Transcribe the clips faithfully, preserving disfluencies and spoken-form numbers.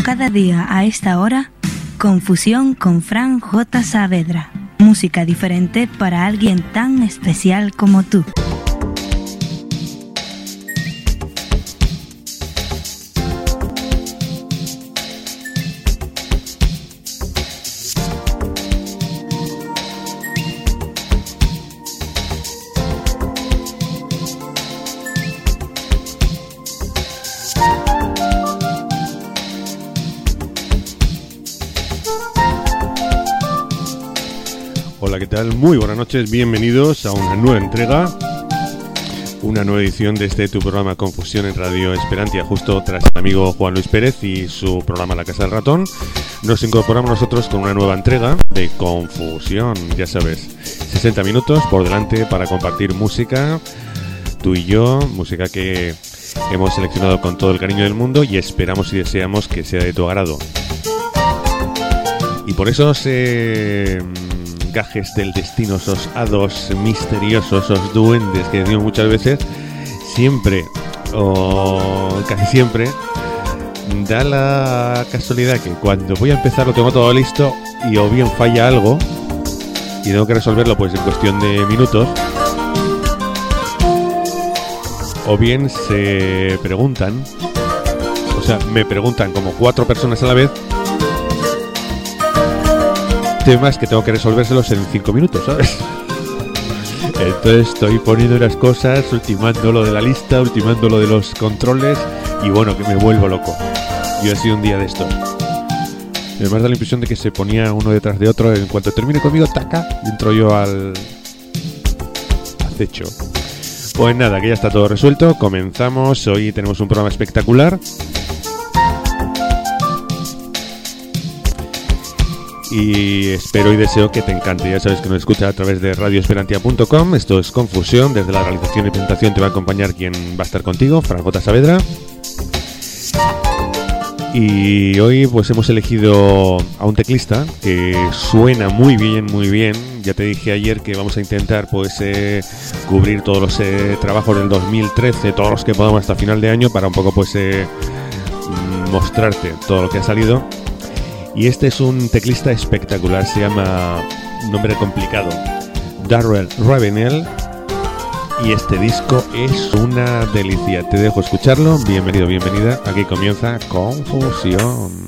cada día a esta hora, Confusión con Fran J. Saavedra. Música diferente para alguien tan especial como tú. Hola, ¿qué tal? Muy buenas noches, bienvenidos a una nueva entrega, una nueva edición de este tu programa Confusión en Radio Esperantia, justo tras el amigo Juan Luis Pérez y su programa La Casa del Ratón. Nos incorporamos nosotros con una nueva entrega de Confusión, ya sabes, sesenta minutos por delante para compartir música, tú y yo, música que hemos seleccionado con todo el cariño del mundo y esperamos y deseamos que sea de tu agrado. Y por eso se... gajes del destino, esos hados misteriosos, esos duendes que decimos muchas veces, siempre o casi siempre da la casualidad que cuando voy a empezar lo tengo todo listo y o bien falla algo y tengo que resolverlo pues en cuestión de minutos, o bien se preguntan, o sea, me preguntan como cuatro personas a la vez temas que tengo que resolvérselos en cinco minutos, ¿sabes? Entonces estoy poniendo unas cosas, ultimando lo de la lista, ultimando lo de los controles y bueno, que me vuelvo loco. Yo he sido un día de estos. Además da la impresión de que se ponía uno detrás de otro. En cuanto termine conmigo, taca, entro yo al acecho. Pues nada, que ya está todo resuelto. Comenzamos. Hoy tenemos un programa espectacular. Y espero y deseo que te encante. Ya sabes que nos escuchas a través de radio esperantia punto com. Esto es Confusión. Desde la realización y presentación te va a acompañar quien va a estar contigo, Fran J. Saavedra. Y hoy pues hemos elegido a un teclista que suena muy bien, muy bien. Ya te dije ayer que vamos a intentar pues eh, cubrir todos los eh, trabajos del dos mil trece, todos los que podamos hasta final de año, para un poco pues eh, mostrarte todo lo que ha salido. Y este es un teclista espectacular, se llama, nombre complicado, Darrell Ravenel, y este disco es una delicia. Te dejo escucharlo, bienvenido, bienvenida, aquí comienza Confusión.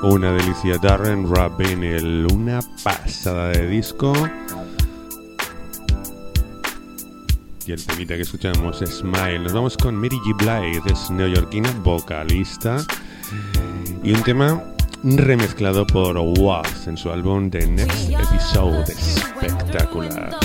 una delicia. Darren Rabin, una pasada de disco. Y el temita que escuchamos es Smile. Nos vamos con Mary J. Blige, es neoyorquina, vocalista. Y un tema remezclado por Waz en su álbum The Next Episode. Espectacular.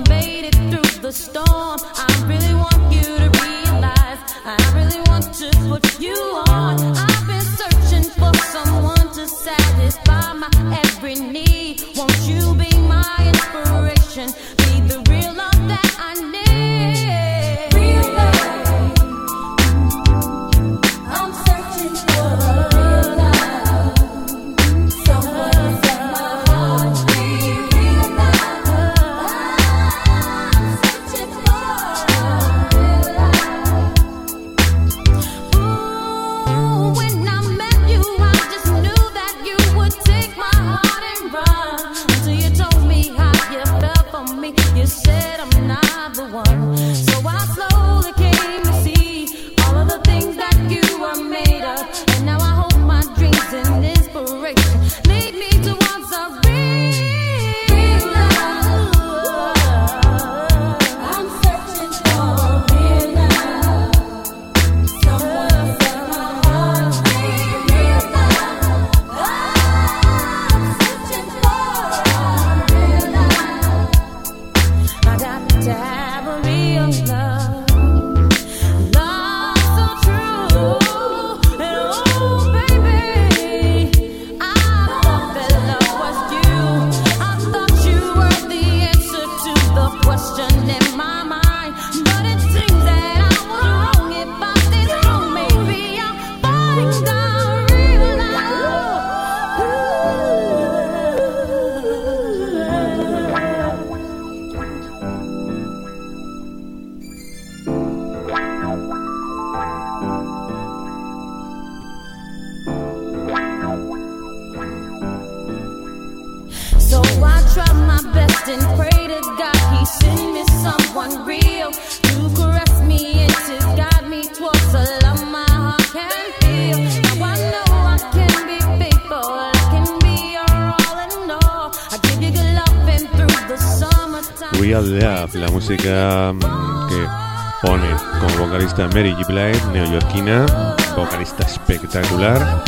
Real Love, la música que pone como vocalista Mary J. Blige, neoyorquina, vocalista espectacular.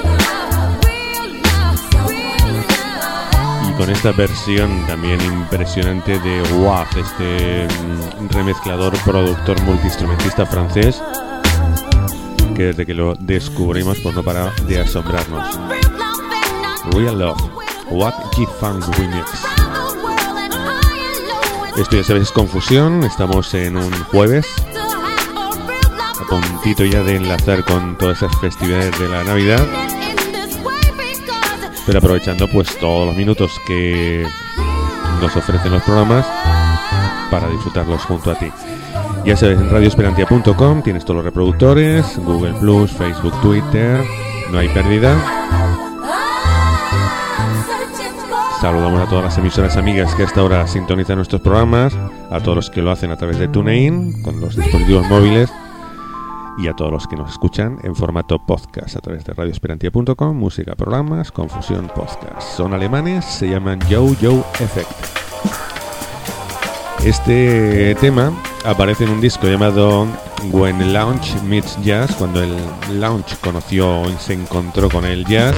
Y con esta versión también impresionante de Waz, este remezclador, productor, multiinstrumentista francés, que desde que lo descubrimos pues no para de asombrarnos. Real Love, What G-Funk Remix. Esto ya sabéis es Confusión, estamos en un jueves, a puntito ya de enlazar con todas esas festividades de la Navidad, pero aprovechando pues todos los minutos que nos ofrecen los programas para disfrutarlos junto a ti. Ya sabes, en radio esperantia punto com tienes todos los reproductores, Google Plus, Facebook, Twitter, no hay pérdida. Saludamos a todas las emisoras amigas que hasta ahora sintonizan nuestros programas, a todos los que lo hacen a través de TuneIn, con los dispositivos móviles, y a todos los que nos escuchan en formato podcast a través de radio esperantia punto com, música, programas, Confusión, podcast. Son alemanes, se llaman Yo-Yo Effect. Este tema aparece en un disco llamado When Lounge Meets Jazz, cuando el lounge conoció y se encontró con el jazz,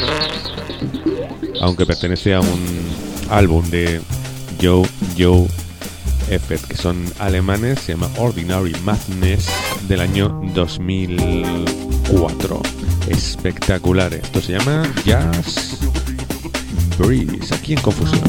aunque pertenece a un álbum de Yo-Yo Effect, que son alemanes, se llama Ordinary Madness, del año dos mil cuatro. Espectacular, esto se llama Jazz Breeze, aquí en Confusión.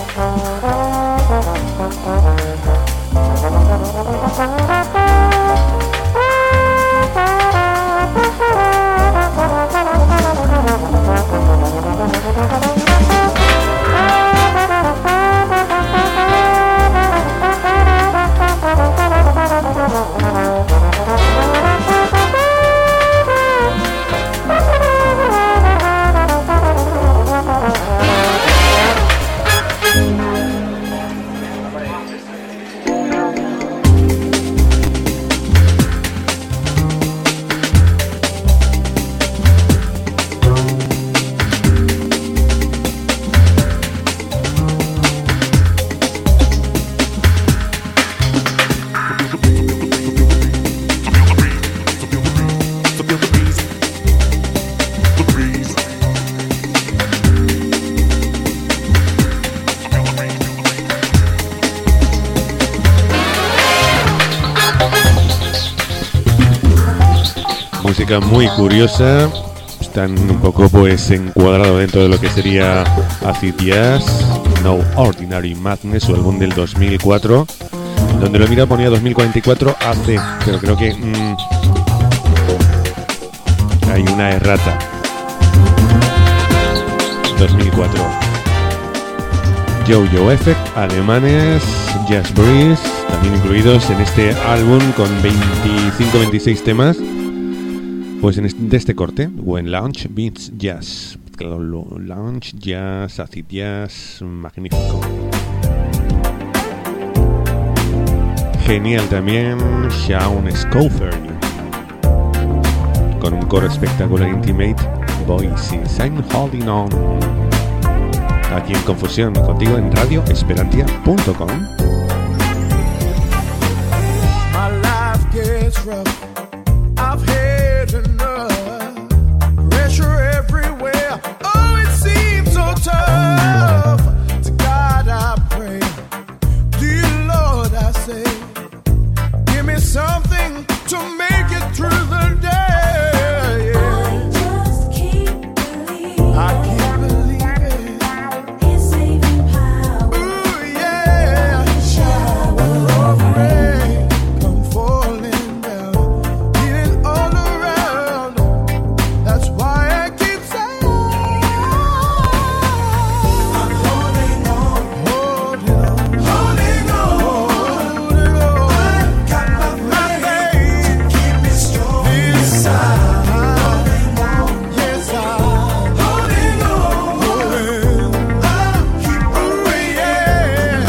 Música muy curiosa, están un poco pues encuadrado dentro de lo que sería Acid Jazz, No Ordinary Madness, su álbum del dos mil cuatro, donde lo mira ponía dos mil cuarenta y cuatro A C, pero creo que mmm, hay una errata. dos mil cuatro. Jojo Effect, alemanes, Jazz Breeze, también incluidos en este álbum con veinticinco veintiséis temas. Pues en este, de este corte, When Launch Beats Jazz, Launch Jazz, Acid Jazz, magnífico. Genial también Shaun Scofield, con un coro espectacular, Intimate Voices, I'm Holding On. Aquí en Confusión, contigo en radio esperantia punto com. My life gets rough. I've had enough pressure everywhere. Oh, it seems so tough. To God I pray, dear Lord I say, give me something to make it through the day. I just keep believing. I keep believing. His saving power. Ooh yeah, Shower of of rain. rain come falling down, healing all around. That's why I keep saying, I'm holding on, holding on, holding on, holding on. I've got my faith to keep me strong inside. Holding on, yes I'm holding on, holding on. I'll keep on, yeah.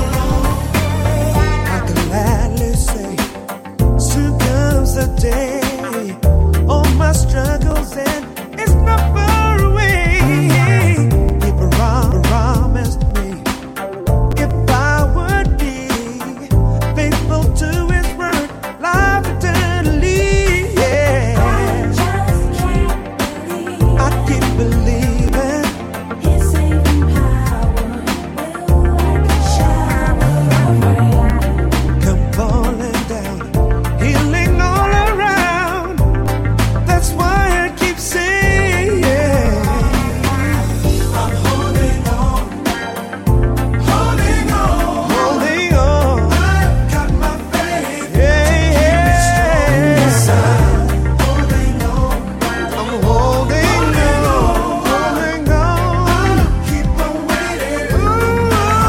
I can gladly say, soon comes the day, all my struggles and it's not far away. He prom- promised me if I would be faithful to his word, life eternally. Yeah, Just keep believing. I keep believing. His saving power will like a shower of rain. Come falling down, healing all around. That's why I keep saying, I'm holding on, holding on, holding on. I've got my faith, yeah, yeah. Holding on, I'm holding on, holding on. I'll keep on waiting. Ooh,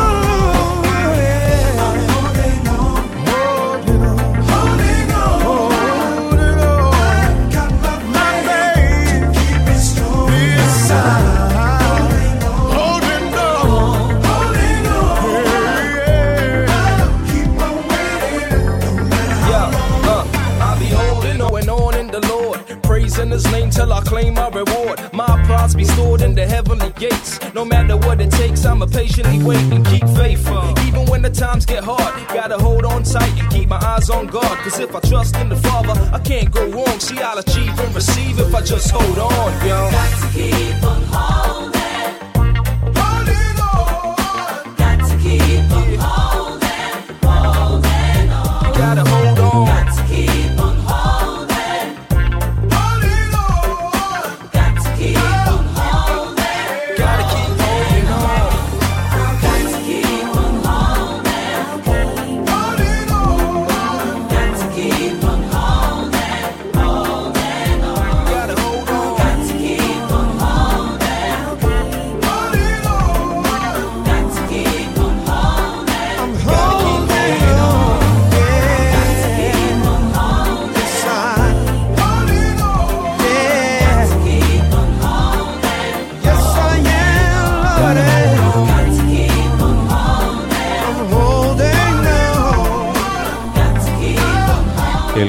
yeah. I'm holding on, holding on, holding on, holding on. I've got my faith, keep it strong inside. Holding on, holding on, yeah. I'll keep on waiting. Yeah, uh, I'll be holding on and on in the Lord, praising his name till I claim my reward. My prize be stored in the heavenly gates. No matter what it takes, I'ma patiently wait and keep faith. Even when the times get hard, gotta hold on tight and keep my eyes on God. Cause if I trust in the Father, I can't go wrong. See, I'll achieve and receive if I just hold on, yo. Got to keep on holding. Holding on, Got to keep on holding. Holding on. Gotta hold on. Got to keep on holding. holding on. Got to keep on holding. Gotta keep holding on. Got to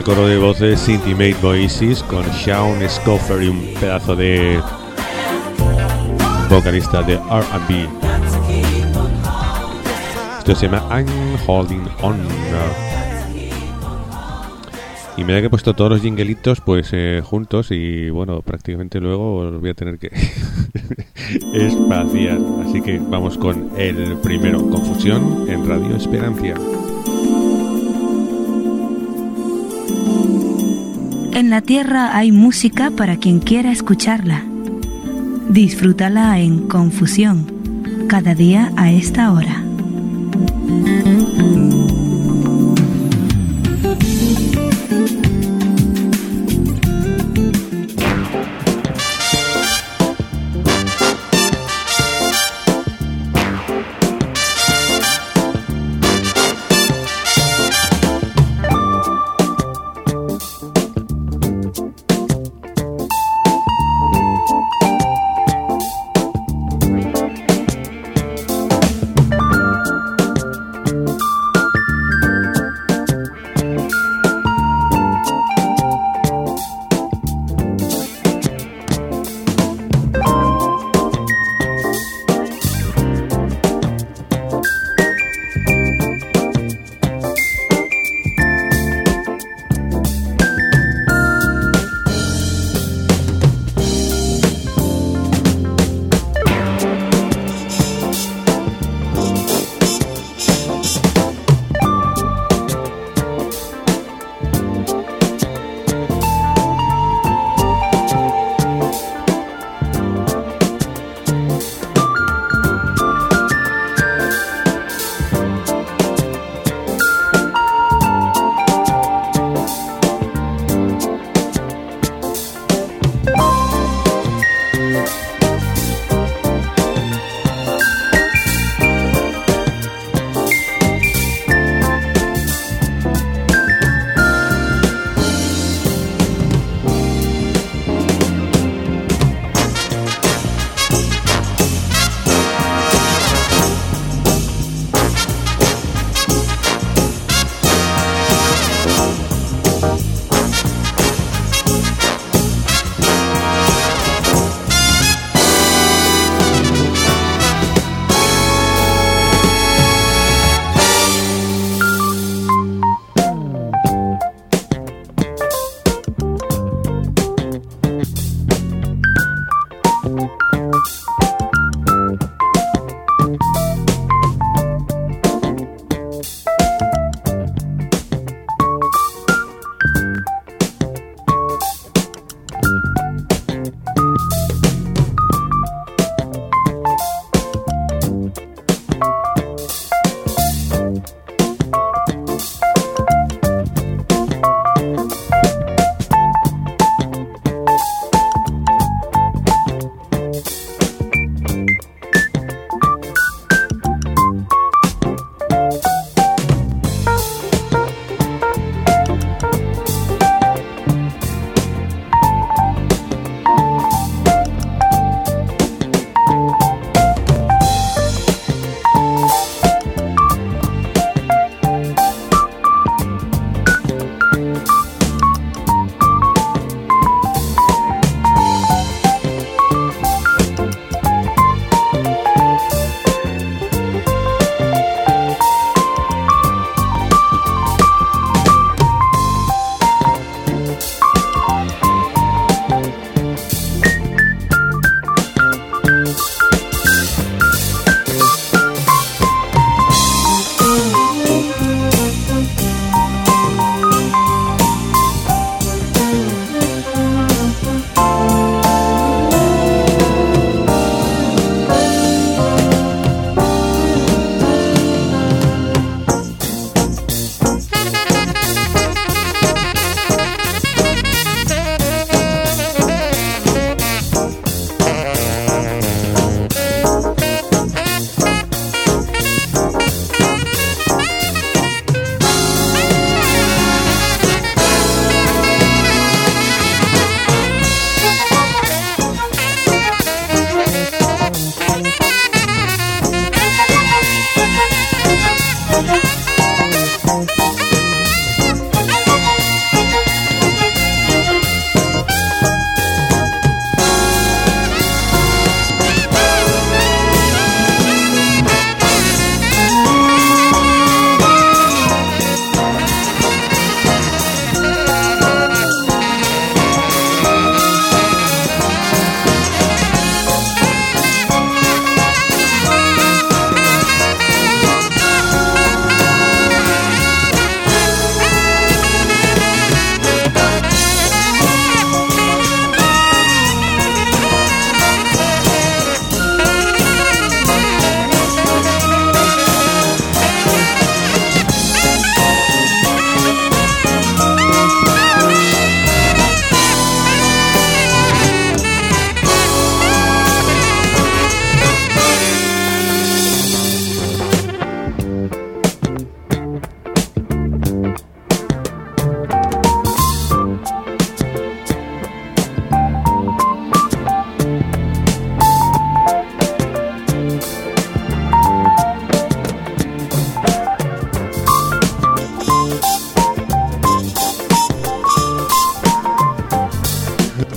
el coro de voces Intimate Voices con Sean Scoffer y un pedazo de vocalista de R and B. Esto se llama I'm Holding On. Y me da que he puesto todos los jinguelitos pues eh, juntos y bueno, prácticamente luego los voy a tener que espaciar. Así que vamos con el primero, Confusión en Radio Esperancia. En la tierra hay música para quien quiera escucharla. Disfrútala en Confusión, cada día a esta hora.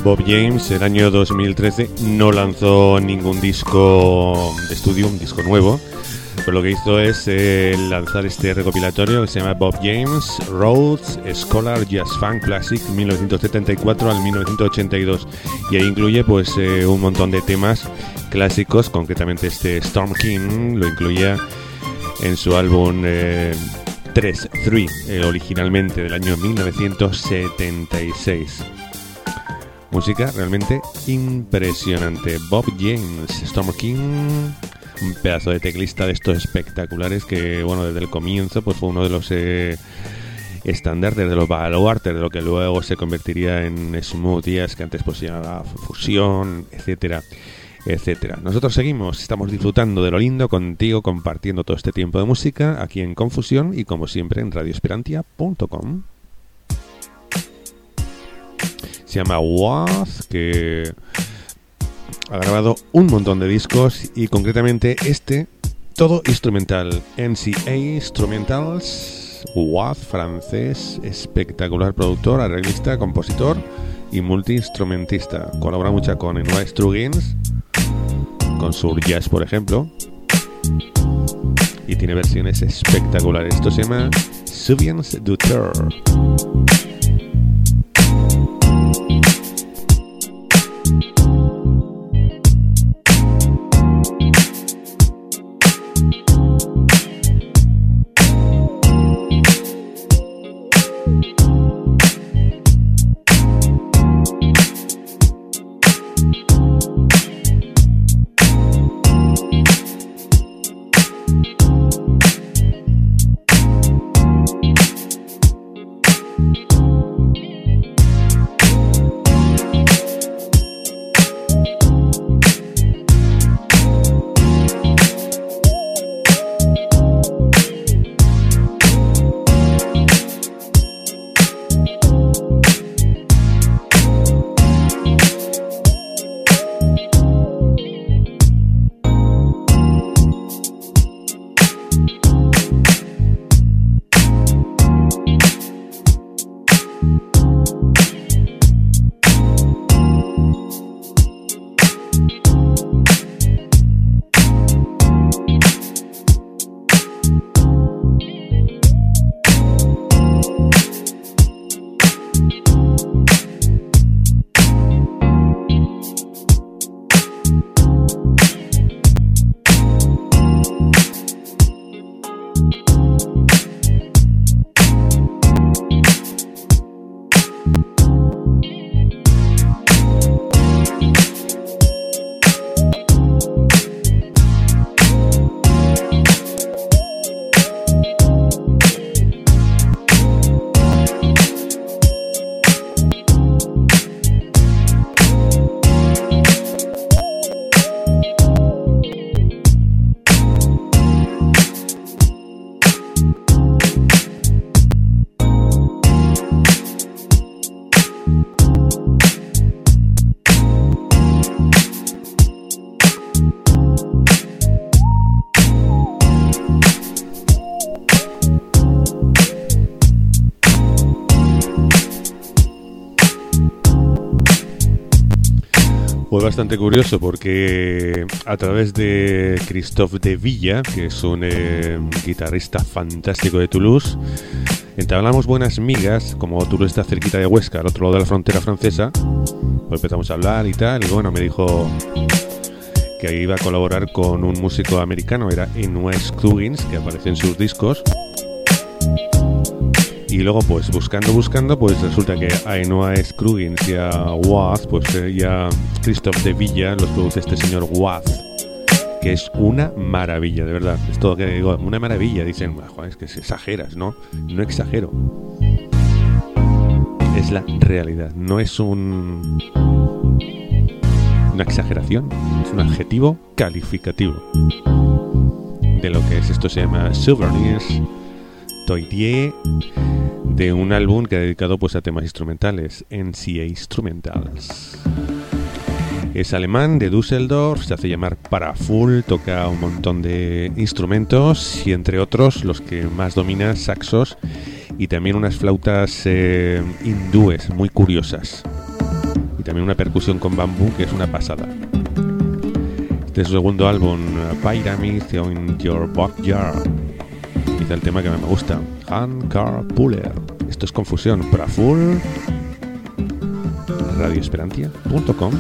Bob James, el año dos mil trece, no lanzó ningún disco de estudio, un disco nuevo, pero lo que hizo es eh, lanzar este recopilatorio que se llama Bob James Rhodes Scholar Jazz Funk Classic mil novecientos setenta y cuatro al mil novecientos ochenta y dos, y ahí incluye pues eh, un montón de temas clásicos, concretamente este Storm King lo incluía en su álbum eh, tres, tres, eh, originalmente del año mil novecientos setenta y seis. Música realmente impresionante. Bob James, Storm King, un pedazo de teclista de estos espectaculares que, bueno, desde el comienzo pues fue uno de los eh, estándares, de los baluartes de lo que luego se convertiría en smooth jazz, que antes pues se llamaba fusión, etcétera, etcétera. Nosotros seguimos, estamos disfrutando de lo lindo contigo, compartiendo todo este tiempo de música aquí en Confusión y como siempre en radio esperantia punto com. Se llama Woz, que ha grabado un montón de discos y concretamente este, todo instrumental, N C A Instrumentals. Woz, francés, espectacular productor, arreglista, compositor y multiinstrumentista. Colabora mucho con Enoa Struggins, con Sur Jazz por ejemplo, y tiene versiones espectaculares. Esto se llama Souviens du Terre. Fue bastante curioso porque a través de Christophe de Villa, que es un eh, guitarrista fantástico de Toulouse, entablamos buenas migas. Como Toulouse está cerquita de Huesca, al otro lado de la frontera francesa, pues empezamos a hablar y tal, y bueno, me dijo que iba a colaborar con un músico americano, era Enoa Struggins, que aparece en sus discos. Y luego pues buscando, buscando, pues resulta que a Enoa Struggins y a Woz, pues eh, ya Christophe de Villa los produce este señor Woz, que es una maravilla, de verdad. Es todo que digo, una maravilla. Dicen, joder, es que se exageras, ¿no? No exagero. Es la realidad, no es un... una exageración, es un adjetivo calificativo de lo que es. Esto se llama Souvenirs Toitier, de un álbum que ha dedicado pues a temas instrumentales, N C A Instrumentals. Es alemán, de Düsseldorf, se hace llamar Parafull, toca un montón de instrumentos y entre otros los que más domina, saxos y también unas flautas eh, hindúes muy curiosas. Y también una percusión con bambú que es una pasada. Este es su segundo álbum, Pyramid in Your Backyard. Quizá el tema que más me gusta, Hand Car Puller. Esto es Confusión, Praful, radioesperantia punto com.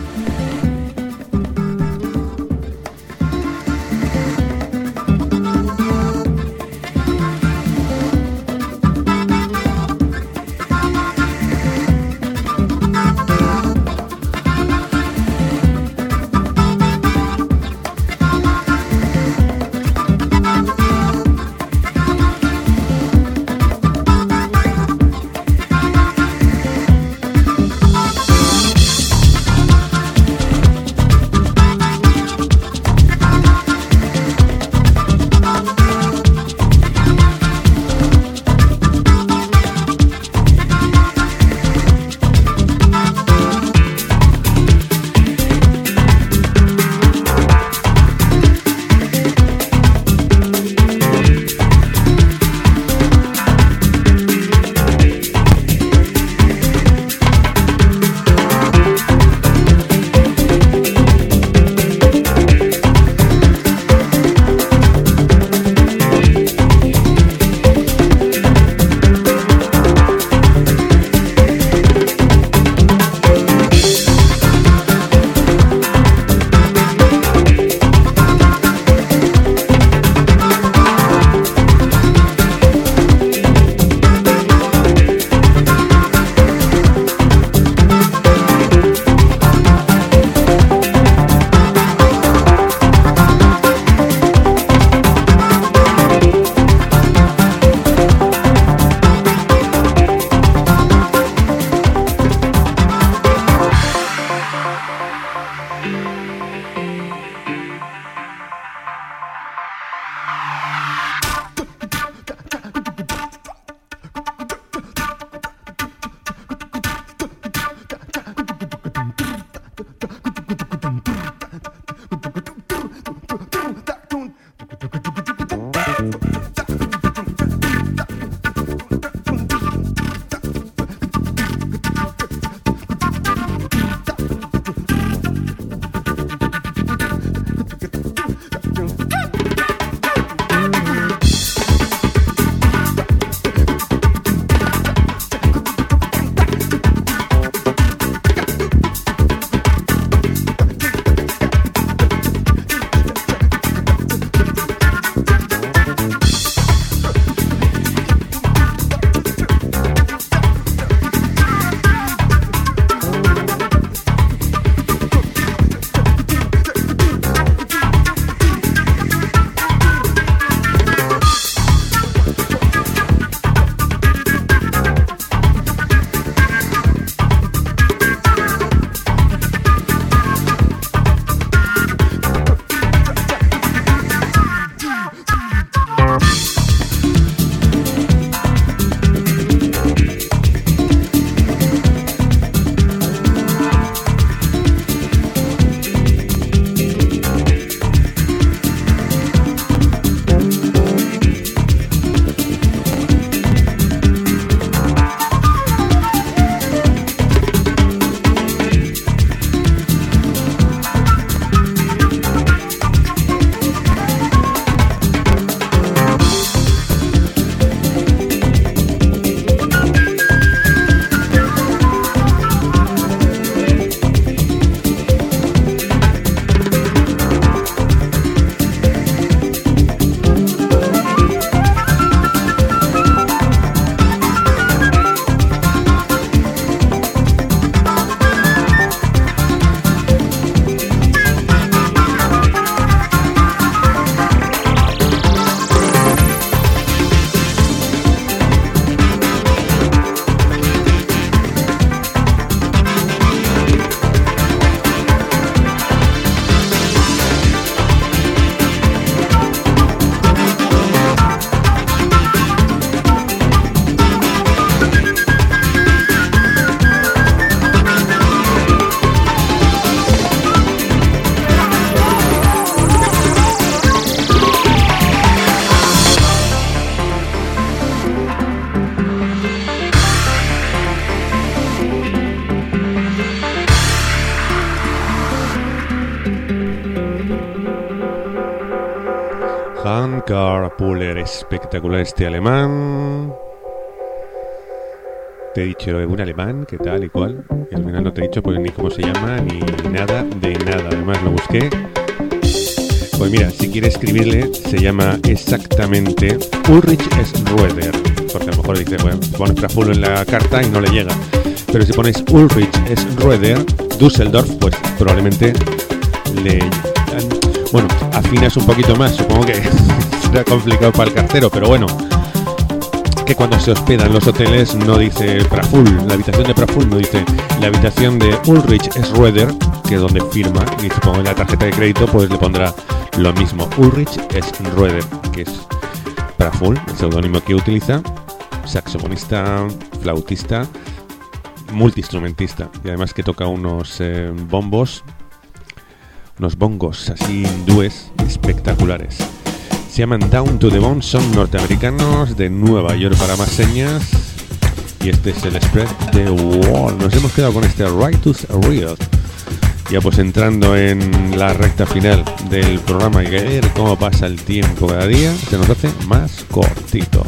Edgar Puller, espectacular este alemán. Te he dicho un alemán, ¿qué tal y cual? Y al final no te he dicho pues ni cómo se llama ni nada de nada. Además lo busqué. Pues mira, si quieres escribirle, se llama exactamente Ulrich Schroeder. Porque a lo mejor dice, bueno, pones Praful en la carta y no le llega. Pero si pones Ulrich Schroeder, Düsseldorf, pues probablemente le... Bueno, afinas un poquito más, supongo que será complicado para el cartero, pero bueno, que cuando se hospeda en los hoteles no dice Praful, la habitación de Praful no dice la habitación de Ulrich Schroeder, que es donde firma, y supongo en la tarjeta de crédito pues le pondrá lo mismo, Ulrich Schroeder, que es Praful, el seudónimo que utiliza, saxofonista, flautista, multiinstrumentista, y además que toca unos eh, bombos, unos bongos así hindúes espectaculares. Se llaman Down to the Bone, son norteamericanos de Nueva York para más señas. Y este es el Spread the Wall. Nos hemos quedado con este Righteous Real. Ya pues entrando en la recta final del programa, y ver cómo pasa el tiempo cada día, se nos hace más cortito.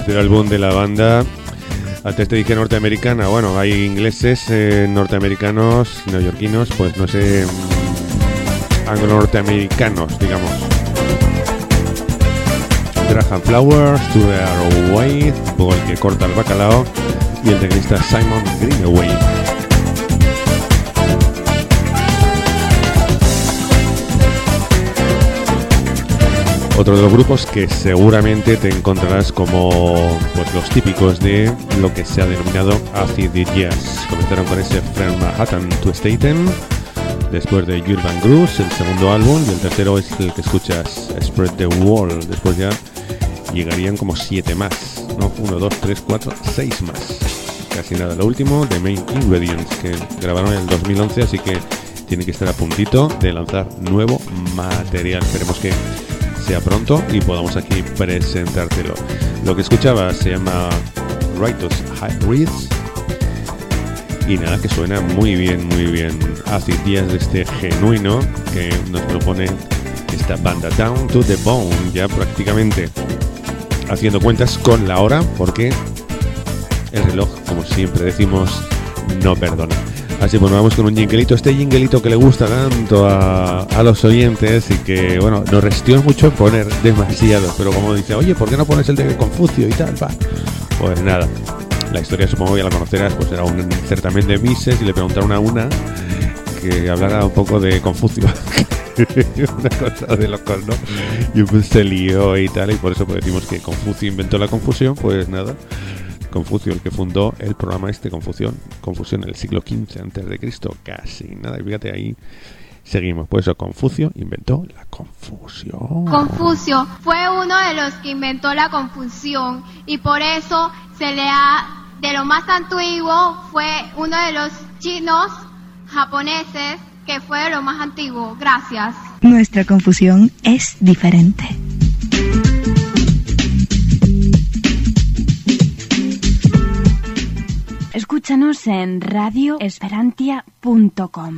tercer álbum de la banda. Antes te dije norteamericana, bueno, hay ingleses, eh, norteamericanos, neoyorquinos, pues no sé, anglo-norteamericanos, digamos. Graham Flowers, To the Way, un poco el que corta el bacalao, y el teclista Simon Greenaway. Otro de los grupos que seguramente te encontrarás como pues, los típicos de lo que se ha denominado acid jazz. Comenzaron con ese From Manhattan to Staten, después de Urban Grooves, el segundo álbum, y el tercero es el que escuchas, Spread the Wall. Después ya llegarían como siete más, ¿no? Uno, dos, tres, cuatro, seis más. Casi nada. Lo último, The Main Ingredients, que grabaron en el dos mil once, así que tiene que estar a puntito de lanzar nuevo material. Esperemos que sea pronto y podamos aquí presentártelo. Lo que escuchaba se llama Righteous High Reads y nada, que suena muy bien, muy bien. Acid Jazz de este genuino que nos propone esta banda, Down to the Bone, ya prácticamente haciendo cuentas con la hora, porque el reloj, como siempre decimos, no perdona. Así pues, vamos con un jinglito, este jinglito que le gusta tanto a, a los oyentes y que, bueno, nos resistió mucho en poner demasiado, pero como dice, oye, ¿por qué no pones el de Confucio y tal? Va. Pues nada, la historia supongo que ya la conocerás, pues era un certamen de Misses y le preguntaron a una que hablara un poco de Confucio. Una cosa de locos, ¿no? Y pues se lió y tal, y por eso pues decimos que Confucio inventó la confusión. Pues nada, Confucio, el que fundó el programa este, Confusión, Confusión en el siglo quince antes de Cristo, casi nada, y fíjate ahí, seguimos, pues eso, Confucio inventó la confusión. Confucio fue uno de los que inventó la confusión y por eso se le ha, de lo más antiguo, fue uno de los chinos japoneses que fue de lo más antiguo. Gracias. Nuestra confusión es diferente. Escúchanos en radio esperantia punto com.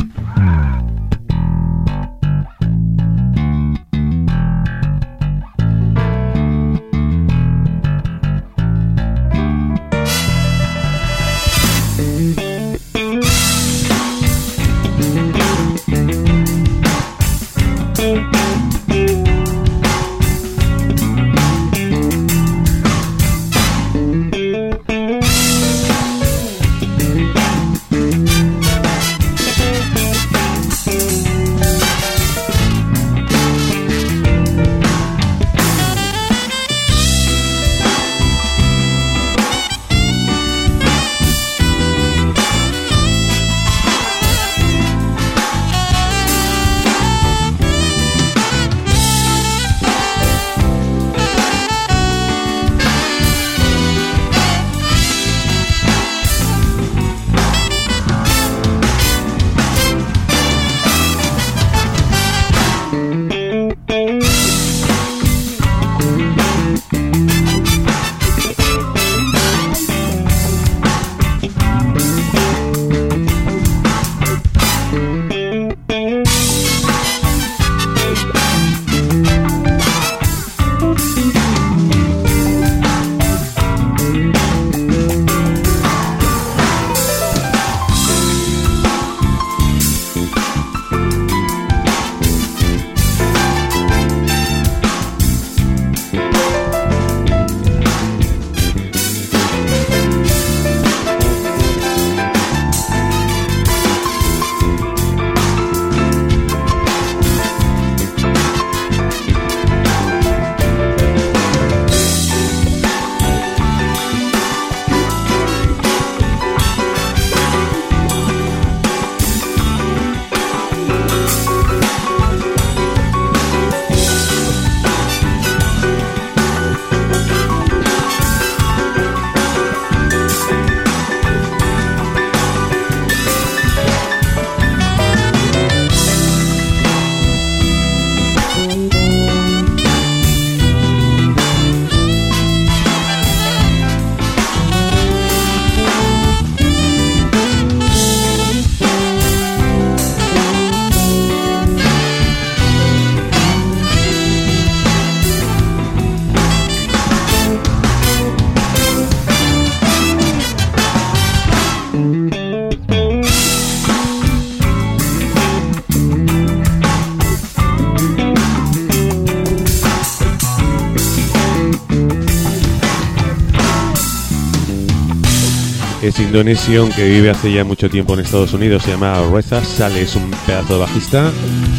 Es indonesio, que vive hace ya mucho tiempo en Estados Unidos, se llama Reza Saleh, es un pedazo de bajista.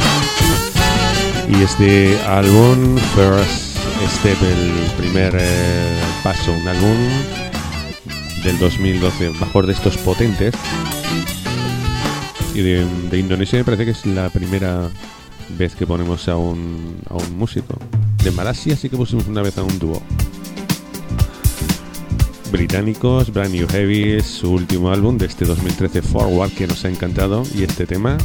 Y este álbum, First Step, el primer eh, paso, un álbum del dos mil doce, mejor de estos potentes. Y de, de Indonesia me parece que es la primera vez que ponemos a un, a un músico. De Malasia sí que pusimos una vez a un dúo. Británicos, Brand New Heavy, su último álbum de este dos mil trece, Forward, que nos ha encantado, y este tema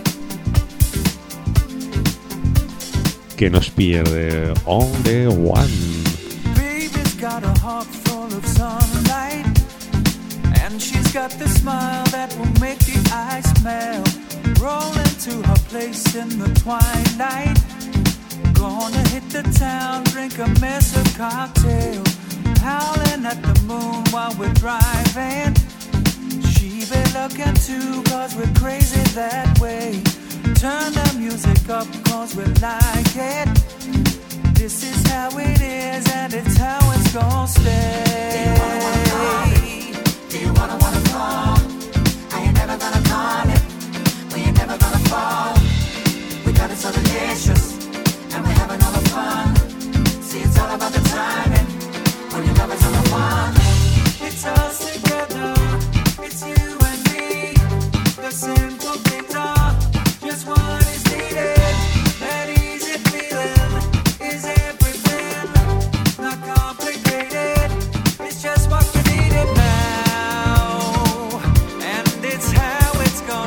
que nos pierde, On The One. Baby's got a heart full of sunlight, and she's got the smile that will make the eyes melt. Roll into her place in the twilight, gonna hit the town, drink a mess of cocktail, howling at the moon while we're driving. She be looking too, cause we're crazy that way. Turn the music up, cause we like it. This is how it is, and it's how it's gonna stay. Do you wanna, wanna, wanna fall? I ain't never gonna call it. We ain't never gonna fall. We got it so delicious, and we're having all the fun. See, it's all about the timing. When your love is on the one, it's us together, it's you and me. The simple things are just what is needed. That easy feeling is everything. Not complicated, it's just what we needed now. And it's how it's gonna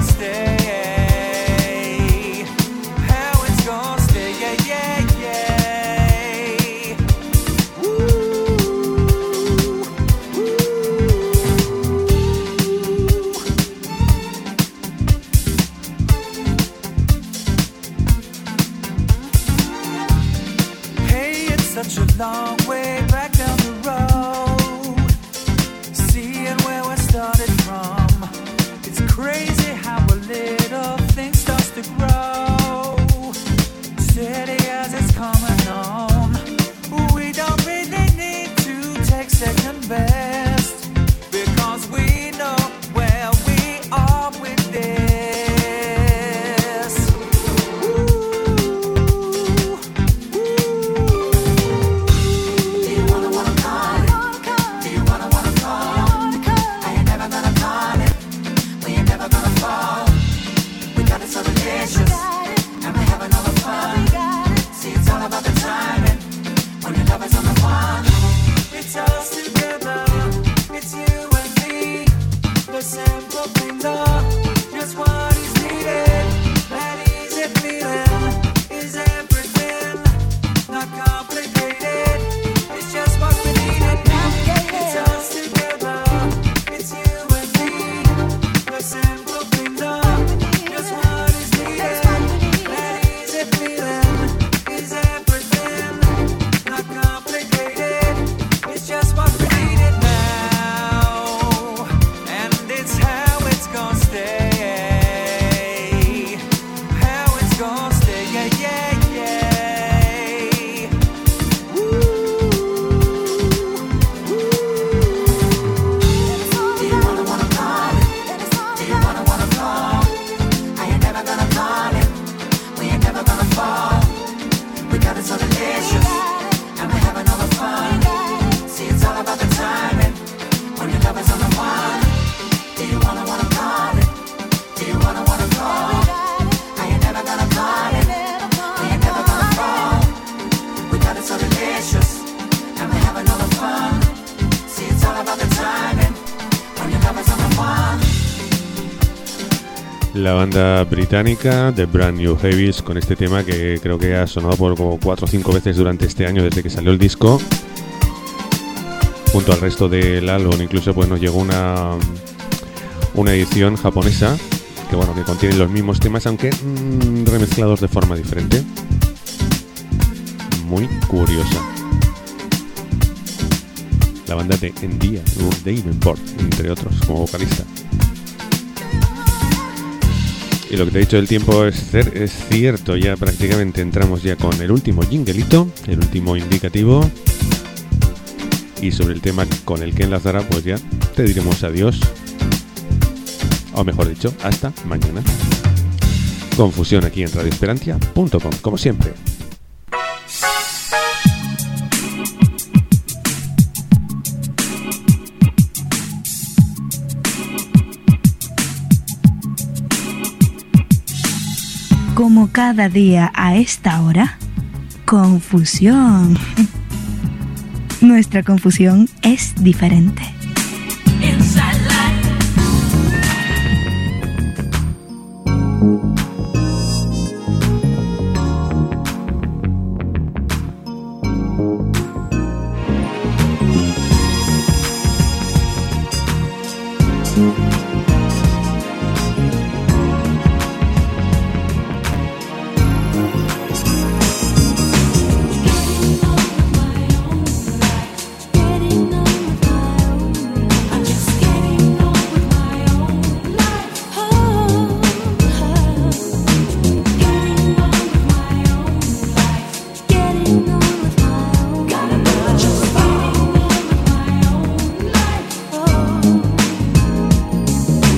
stay. How it's gonna stay, yeah, yeah, yeah. Woo. Such a long way back down the road, seeing where we started from. It's crazy how a little thing starts to grow, steady as it's coming on. We don't really need to take second best, because we know where we are with this. La banda británica The Brand New Heavies, con este tema que creo que ha sonado por como cuatro o cinco veces durante este año desde que salió el disco, junto al resto del álbum. Incluso pues nos llegó una una edición japonesa que bueno que contiene los mismos temas, aunque mmm, remezclados de forma diferente. Muy curiosa. La banda de Endia, de Davenport, entre otros, como vocalista. Y lo que te he dicho del tiempo es, cer- es cierto, ya prácticamente entramos ya con el último jinglito, el último indicativo. Y sobre el tema con el que enlazará, pues ya te diremos adiós. O mejor dicho, hasta mañana. Confusión aquí en radio esperantia punto com, como siempre. Como cada día a esta hora, confusión. Nuestra confusión es diferente. Oh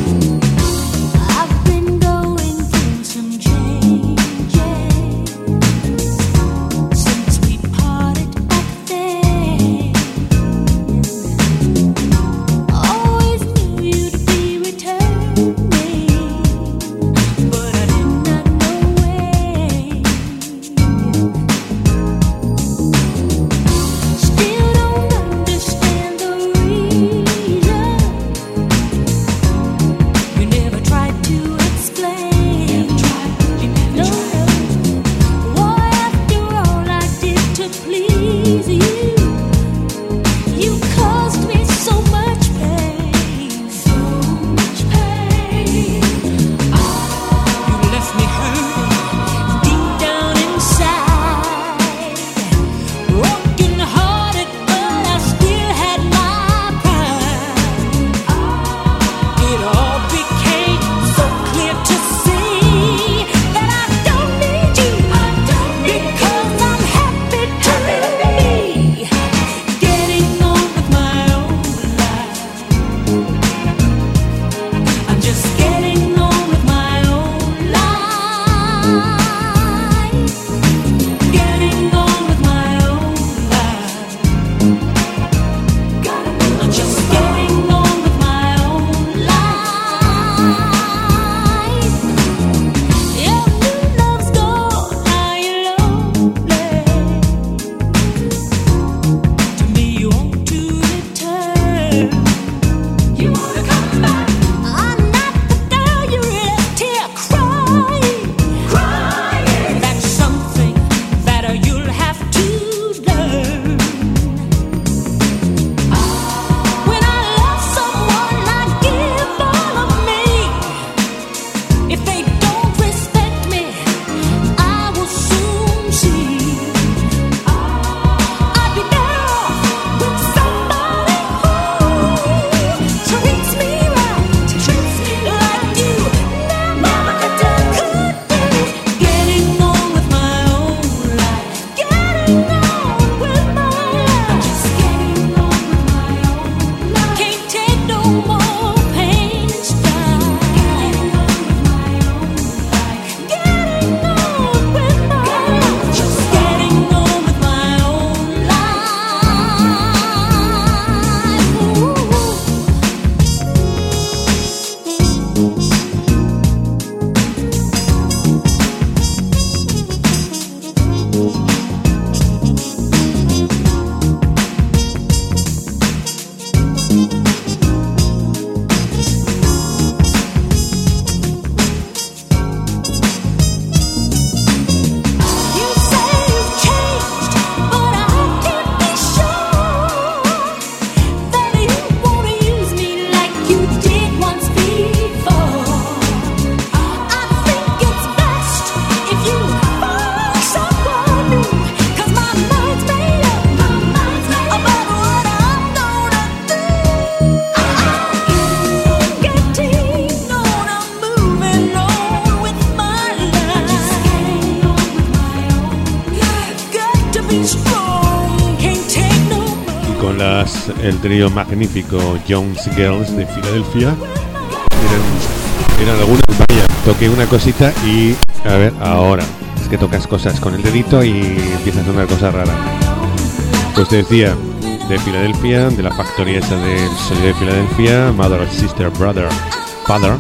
el trío magnífico Jones Girls de Filadelfia. Eran, eran algunas, vaya, toqué una cosita y, a ver, ahora, es que tocas cosas con el dedito y empiezan a sonar cosas raras. Pues te decía, de Filadelfia, de la factoría esa del sonido de Filadelfia, Mother, Sister, Brother, Father,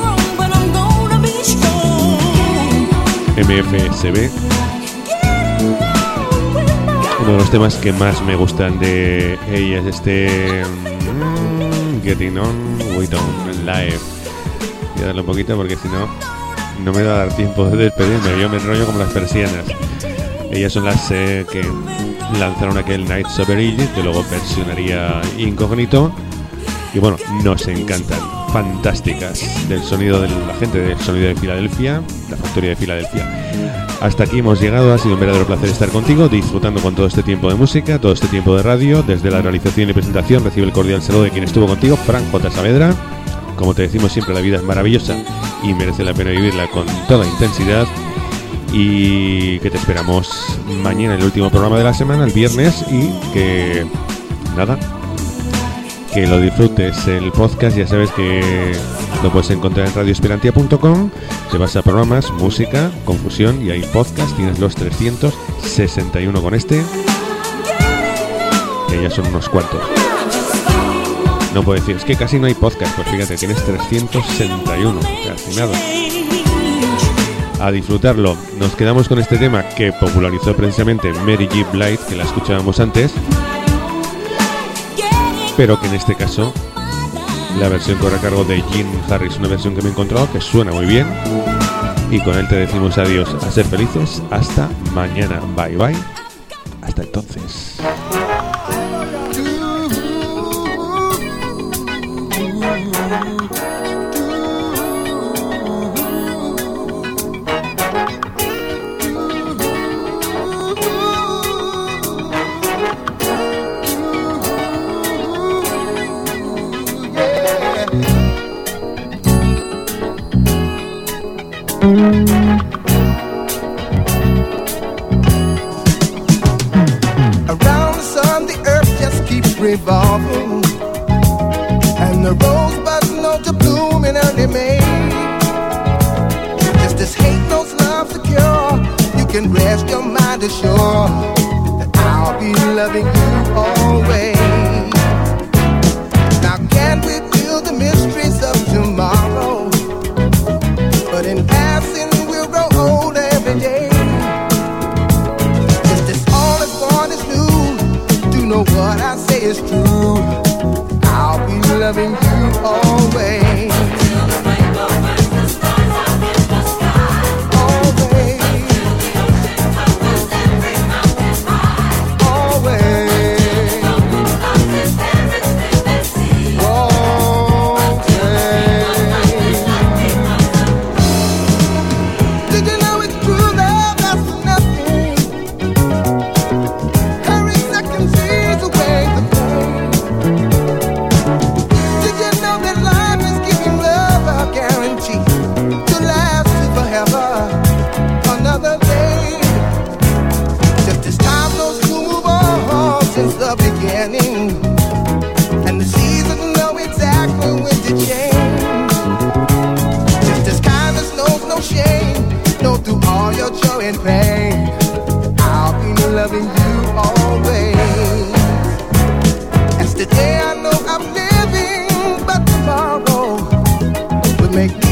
M F S B. Uno de los temas que más me gustan de ella es este mm, Getting On With On Live. Voy a darle un poquito porque si no, no me va a dar tiempo de despedirme. Yo me enrollo como las persianas. Ellas son las eh, que lanzaron aquel Nights Over Egypt, que luego versionaría Incógnito. Y bueno, nos encantan. Fantásticas. Del sonido de la gente del sonido de Filadelfia, la factoría de Filadelfia. Hasta aquí hemos llegado, ha sido un verdadero placer estar contigo, disfrutando con todo este tiempo de música, todo este tiempo de radio. Desde la realización y presentación recibe el cordial saludo de quien estuvo contigo, Frank J. Saavedra. Como te decimos siempre, la vida es maravillosa y merece la pena vivirla con toda intensidad. Y que te esperamos mañana, el último programa de la semana, el viernes, y que nada, que lo disfrutes. El podcast ya sabes que lo puedes encontrar en radio esperantia punto com. Te vas a programas, música, confusión, y hay podcast. Tienes los trescientos sesenta y uno con este, que ya son unos cuantos. No puedo decir, es que casi no hay podcast. Pues fíjate, tienes trescientos sesenta y uno, casi nada. A disfrutarlo. Nos quedamos con este tema que popularizó precisamente Mary J. Blige, que la escuchábamos antes, pero que en este caso la versión corre a cargo de Jim Harris, una versión que me he encontrado que suena muy bien. Y con él te decimos adiós, a ser felices, hasta mañana, bye bye, hasta entonces. Around the sun, the earth just keeps revolving, and the rosebuds know to bloom in early May. Just as hate knows love's a cure, you can rest your mind assured that I'll be loving you always. Now can't reveal the mysteries of tomorrow, but in passing we'll grow old every day. Just as all is born is new, to know what I say is true, I'll be loving you always. And the seasons know exactly when to change. Just as kindness knows no shame, know through all your joy and pain, I'll be loving you always. As today I know I'm living, but tomorrow will make me